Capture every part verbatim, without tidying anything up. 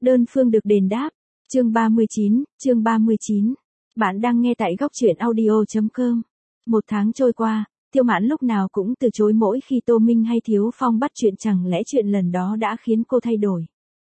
Đơn phương được đền đáp. Chương ba mươi chín, chương ba mươi chín. Bạn đang nghe tại góc truyện audio chấm com. Một tháng trôi qua, Tiêu Mạn lúc nào cũng từ chối mỗi khi Tô Minh hay Thiếu Phong bắt chuyện, chẳng lẽ chuyện lần đó đã khiến cô thay đổi.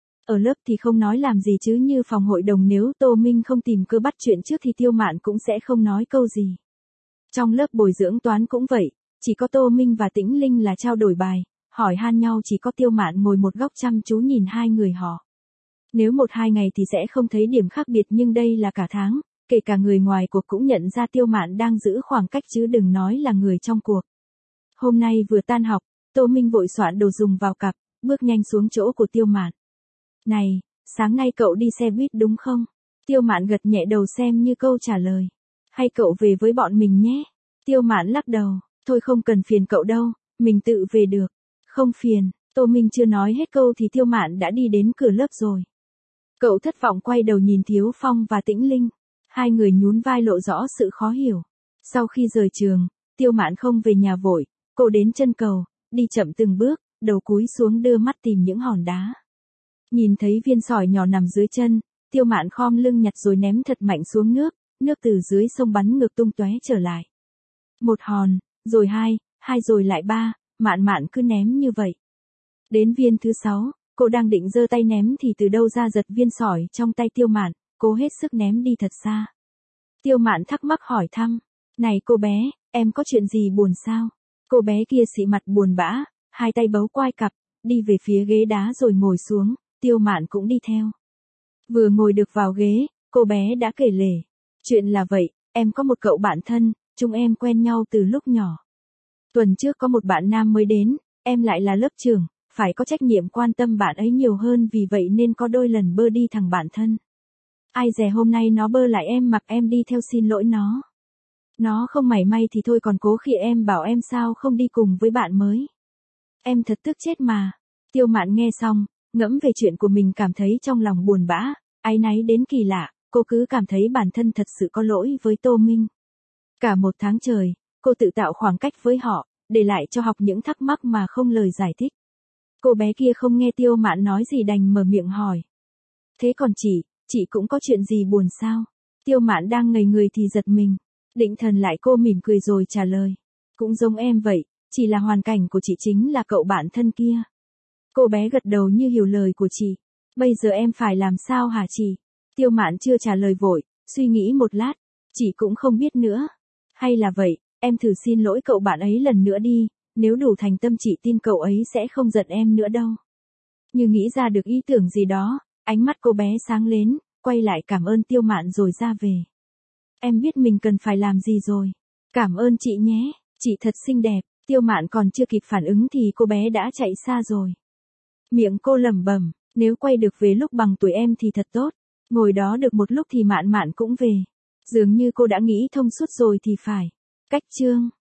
Ở lớp thì không nói làm gì chứ như phòng hội đồng nếu Tô Minh không tìm cơ bắt chuyện trước thì Tiêu Mạn cũng sẽ không nói câu gì. Trong lớp bồi dưỡng toán cũng vậy, chỉ có Tô Minh và Tĩnh Linh là trao đổi bài, hỏi han nhau, chỉ có Tiêu Mạn ngồi một góc chăm chú nhìn hai người họ. Nếu một hai ngày thì sẽ không thấy điểm khác biệt, nhưng đây là cả tháng, kể cả người ngoài cuộc cũng nhận ra Tiêu Mạn đang giữ khoảng cách chứ đừng nói là người trong cuộc. Hôm nay vừa tan học, Tô Minh vội soạn đồ dùng vào cặp, bước nhanh xuống chỗ của Tiêu Mạn. Này, sáng nay cậu đi xe buýt đúng không? Tiêu Mạn gật nhẹ đầu xem như câu trả lời. Hay cậu về với bọn mình nhé? Tiêu Mạn lắc đầu, thôi không cần phiền cậu đâu, mình tự về được. Không phiền. Tô Minh chưa nói hết câu thì Tiêu Mạn đã đi đến cửa lớp rồi. Cậu thất vọng quay đầu nhìn Thiếu Phong và Tĩnh Linh. Hai người nhún vai lộ rõ sự khó hiểu. Sau khi rời trường, Tiêu Mạn không về nhà vội, cô đến chân cầu, đi chậm từng bước, đầu cúi xuống đưa mắt tìm những hòn đá. Nhìn thấy viên sỏi nhỏ nằm dưới chân, Tiêu Mạn khom lưng nhặt rồi ném thật mạnh xuống nước, nước từ dưới sông bắn ngược tung tóe trở lại. Một hòn, rồi hai, hai rồi lại ba, Mạn Mạn cứ ném như vậy. Đến viên thứ sáu, cô đang định giơ tay ném thì từ đâu ra giật viên sỏi trong tay Tiêu Mạn, cố hết sức ném đi thật xa. Tiêu Mạn thắc mắc hỏi thăm, này cô bé, em có chuyện gì buồn sao? Cô bé kia xị mặt buồn bã, hai tay bấu quai cặp, đi về phía ghế đá rồi ngồi xuống, Tiêu Mạn cũng đi theo. Vừa ngồi được vào ghế, cô bé đã kể lể. Chuyện là vậy, em có một cậu bạn thân, chúng em quen nhau từ lúc nhỏ. Tuần trước có một bạn nam mới đến, em lại là lớp trưởng, phải có trách nhiệm quan tâm bạn ấy nhiều hơn, vì vậy nên có đôi lần bơ đi thằng bạn thân. Ai dè hôm nay nó bơ lại em, mặc em đi theo xin lỗi nó. Nó không mảy may thì thôi, còn cố khi em bảo em sao không đi cùng với bạn mới. Em thật tức chết mà. Tiêu Mạn nghe xong, ngẫm về chuyện của mình cảm thấy trong lòng buồn bã, áy náy đến kỳ lạ, cô cứ cảm thấy bản thân thật sự có lỗi với Tô Minh. Cả một tháng trời, cô tự tạo khoảng cách với họ, để lại cho học những thắc mắc mà không lời giải thích. Cô bé kia không nghe Tiêu Mạn nói gì đành mở miệng hỏi. Thế còn chị, chị cũng có chuyện gì buồn sao? Tiêu Mạn đang ngây người thì giật mình. Định thần lại cô mỉm cười rồi trả lời. Cũng giống em vậy, chỉ là hoàn cảnh của chị chính là cậu bạn thân kia. Cô bé gật đầu như hiểu lời của chị. Bây giờ em phải làm sao hả chị? Tiêu Mạn chưa trả lời vội, suy nghĩ một lát. Chị cũng không biết nữa. Hay là vậy, em thử xin lỗi cậu bạn ấy lần nữa đi. Nếu đủ thành tâm chị tin cậu ấy sẽ không giận em nữa đâu. Như nghĩ ra được ý tưởng gì đó, ánh mắt cô bé sáng lên, quay lại cảm ơn Tiêu Mạn rồi ra về. Em biết mình cần phải làm gì rồi. Cảm ơn chị nhé, chị thật xinh đẹp. Tiêu Mạn còn chưa kịp phản ứng thì cô bé đã chạy xa rồi. Miệng cô lẩm bẩm, nếu quay được về lúc bằng tuổi em thì thật tốt. Ngồi đó được một lúc thì Mạn Mạn cũng về. Dường như cô đã nghĩ thông suốt rồi thì phải. Cách chương